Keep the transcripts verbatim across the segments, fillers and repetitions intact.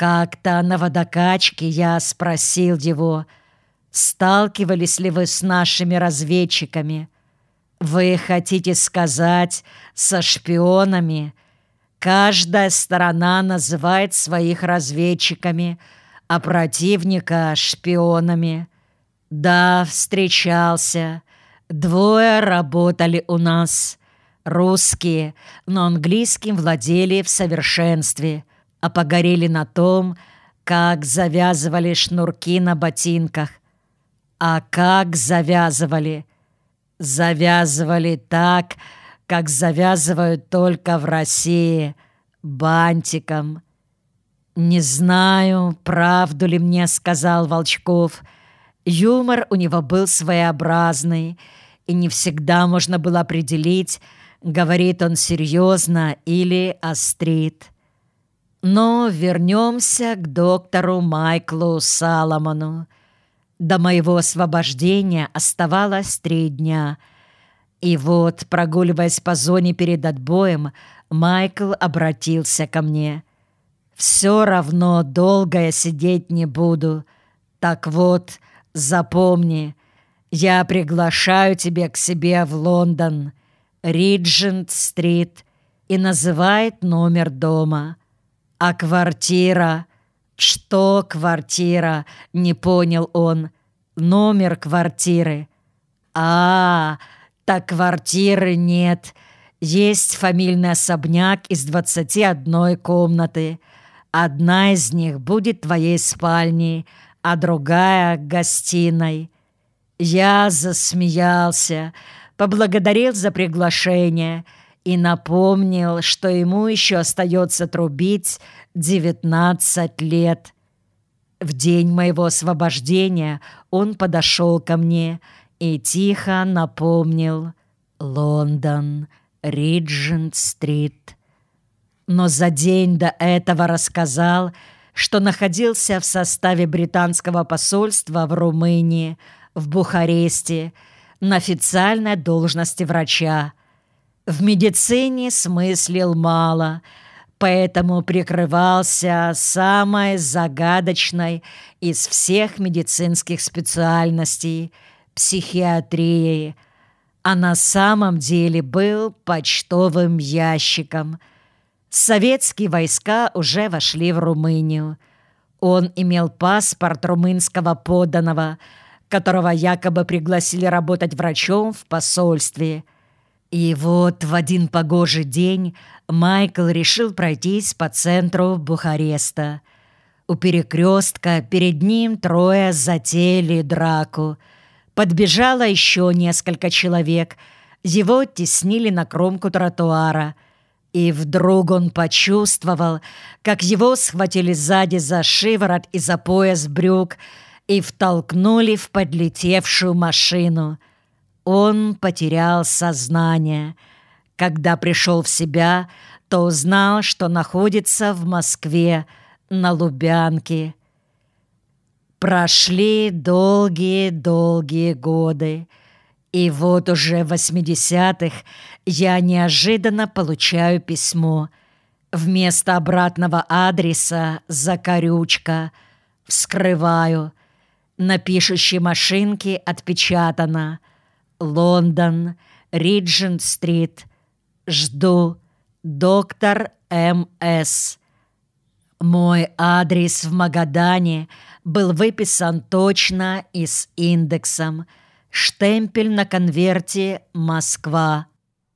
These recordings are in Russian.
Как-то на водокачке я спросил его: «Сталкивались ли вы с нашими разведчиками? Вы хотите сказать, со шпионами? Каждая сторона называет своих разведчиками, а противника — шпионами». «Да, встречался. Двое работали у нас. Русские, но английским владели в совершенстве, а погорели на том, как завязывали шнурки на ботинках». «А как завязывали?» «Завязывали так, как завязывают только в России, бантиком». «Не знаю, правду ли мне сказал Волчков. Юмор у него был своеобразный, и не всегда можно было определить, говорит он серьезно или острит. Но вернемся к доктору Майклу Саломону. До моего освобождения оставалось три дня. И вот, прогуливаясь по зоне перед отбоем, Майкл обратился ко мне: «Все равно долго я сидеть не буду. Так вот, запомни, я приглашаю тебя к себе в Лондон, Риджент-стрит», и называет номер дома. «А квартира?» «Что квартира?» — не понял он. «Номер квартиры». «А, так квартиры нет. Есть фамильный особняк из двадцати одной комнаты. Одна из них будет твоей спальней, а другая — гостиной». Я засмеялся, поблагодарил за приглашение и напомнил, что ему еще остается трубить девятнадцать лет. В день моего освобождения он подошел ко мне и тихо напомнил: «Лондон, Риджент-стрит». Но за день до этого рассказал, что находился в составе британского посольства в Румынии, в Бухаресте, на официальной должности врача. В медицине смыслил мало, поэтому прикрывался самой загадочной из всех медицинских специальностей — психиатрией, а на самом деле был почтовым ящиком. Советские войска уже вошли в Румынию. Он имел паспорт румынского подданного, которого якобы пригласили работать врачом в посольстве. И вот в один погожий день Майкл решил пройтись по центру Бухареста. У перекрестка перед ним трое затеяли драку. Подбежало еще несколько человек. Его теснили на кромку тротуара. И вдруг он почувствовал, как его схватили сзади за шиворот и за пояс брюк и втолкнули в подлетевшую машину. Он потерял сознание. Когда пришел в себя, то узнал, что находится в Москве, на Лубянке. Прошли долгие-долгие годы, и вот уже в восьмидесятых я неожиданно получаю письмо. Вместо обратного адреса закорючка. Вскрываю. На пишущей машинке отпечатано: «Лондон, Риджент-стрит. Жду. Доктор М С». Мой адрес в Магадане был выписан точно и с индексом. Штемпель на конверте «Москва».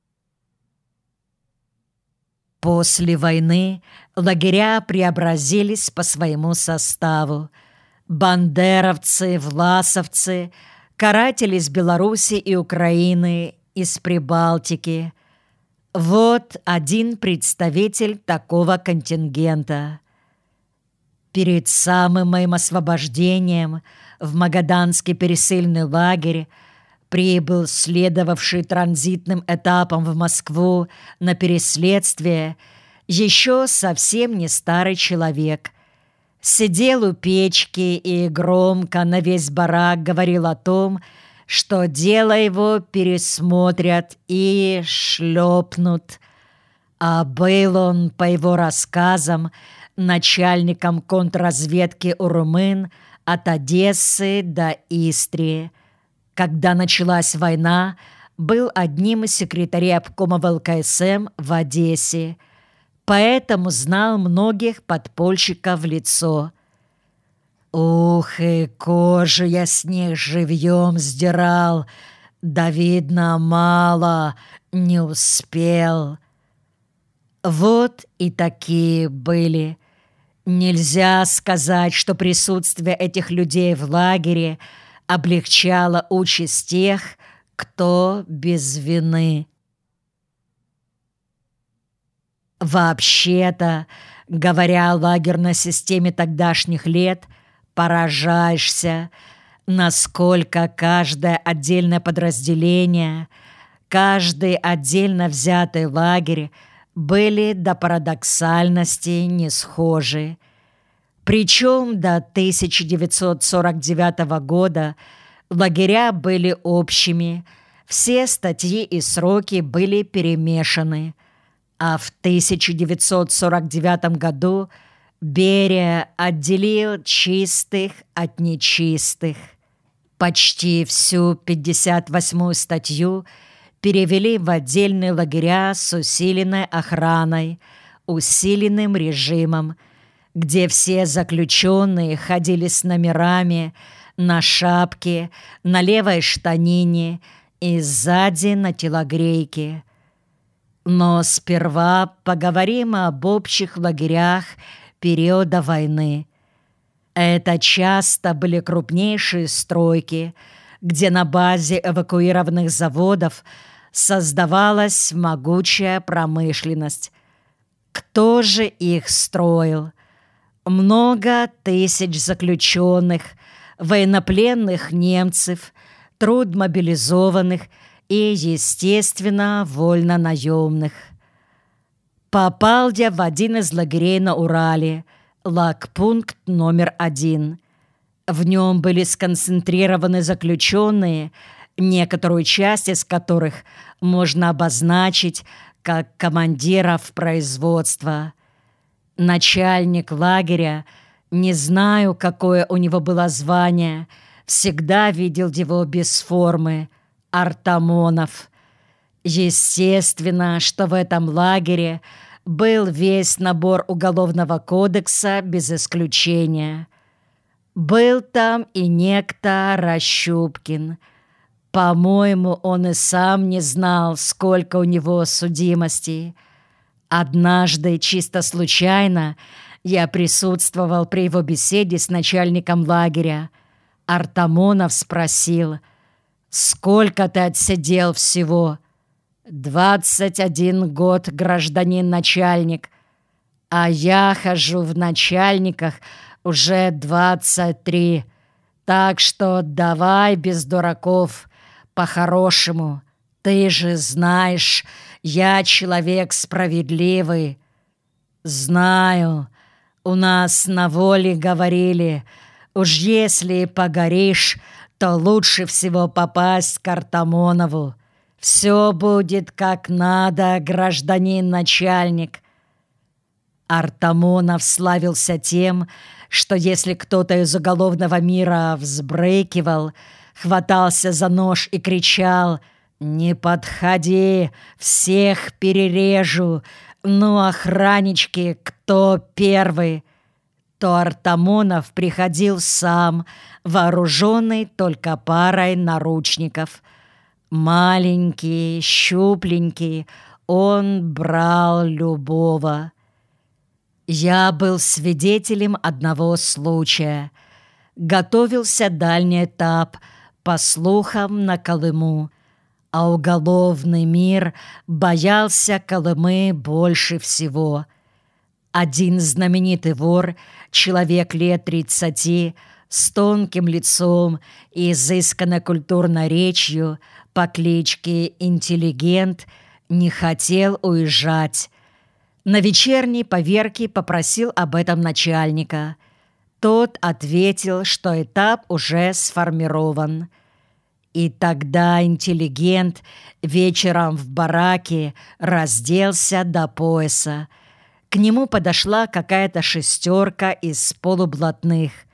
После войны лагеря преобразились по своему составу. Бандеровцы, власовцы, каратели из Беларуси и Украины, из Прибалтики. Вот один представитель такого контингента. Перед самым моим освобождением в Магаданский пересыльный лагерь прибыл следовавший транзитным этапом в Москву на переследствие еще совсем не старый человек. Сидел у печки и громко на весь барак говорил о том, что дело его пересмотрят и шлепнут. А был он, по его рассказам, начальником контрразведки у румын от Одессы до Истрии. Когда началась война, был одним из секретарей обкома вэ эл ка эс эм в Одессе, поэтому знал многих подпольщиков в лицо. Ух, и кожу я с них живьем сдирал, да, видно, мало, не успел. Вот и такие были. Нельзя сказать, что присутствие этих людей в лагере облегчало участь тех, кто без вины. Вообще-то, говоря о лагерной системе тогдашних лет, поражаешься, насколько каждое отдельное подразделение, каждый отдельно взятый лагерь были до парадоксальности не схожи. Причем до тысяча девятьсот сорок девятого года лагеря были общими, все статьи и сроки были перемешаны, а в тысяча девятьсот сорок девятом году Берия отделил чистых от нечистых. Почти всю пятьдесят восьмую статью перевели в отдельные лагеря с усиленной охраной, усиленным режимом, где все заключенные ходили с номерами на шапке, на левой штанине и сзади на телогрейке. Но сперва поговорим об общих лагерях периода войны. Это часто были крупнейшие стройки, где на базе эвакуированных заводов создавалась могучая промышленность. Кто же их строил? Много тысяч заключенных, военнопленных немцев, трудмобилизованных и, естественно, вольнонаемных. Попал я в один из лагерей на Урале, лагпункт номер один. В нем были сконцентрированы заключенные, некоторую часть из которых можно обозначить как командиров производства. Начальник лагеря, не знаю, какое у него было звание, всегда видел его без формы, Артамонов. Естественно, что в этом лагере был весь набор Уголовного кодекса без исключения. Был там и некто Рощупкин. По-моему, он и сам не знал, сколько у него судимостей. Однажды, чисто случайно, я присутствовал при его беседе с начальником лагеря. Артамонов спросил: «Сколько ты отсидел всего?» «Двадцать один год, гражданин начальник. А я хожу в начальниках уже двадцать три. Так что давай без дураков, по-хорошему. Ты же знаешь, я человек справедливый». «Знаю. У нас на воле говорили, уж если погоришь, то лучше всего попасть к Артамонову. Все будет как надо, гражданин начальник». Артамонов славился тем, что если кто-то из уголовного мира взбрыкивал, хватался за нож и кричал: «Не подходи, всех перережу, ну, охраннички, кто первый?», то Артамонов приходил сам, вооруженный только парой наручников. Маленький, щупленький, он брал любого. Я был свидетелем одного случая. Готовился дальний этап, по слухам, на Колыму, а уголовный мир боялся Колымы больше всего. Один знаменитый вор, человек лет тридцати, с тонким лицом и изысканной культурной речью, по кличке Интеллигент, не хотел уезжать. На вечерней поверке попросил об этом начальника. Тот ответил, что этап уже сформирован. И тогда Интеллигент вечером в бараке разделся до пояса. К нему подошла какая-то шестерка из полублатных.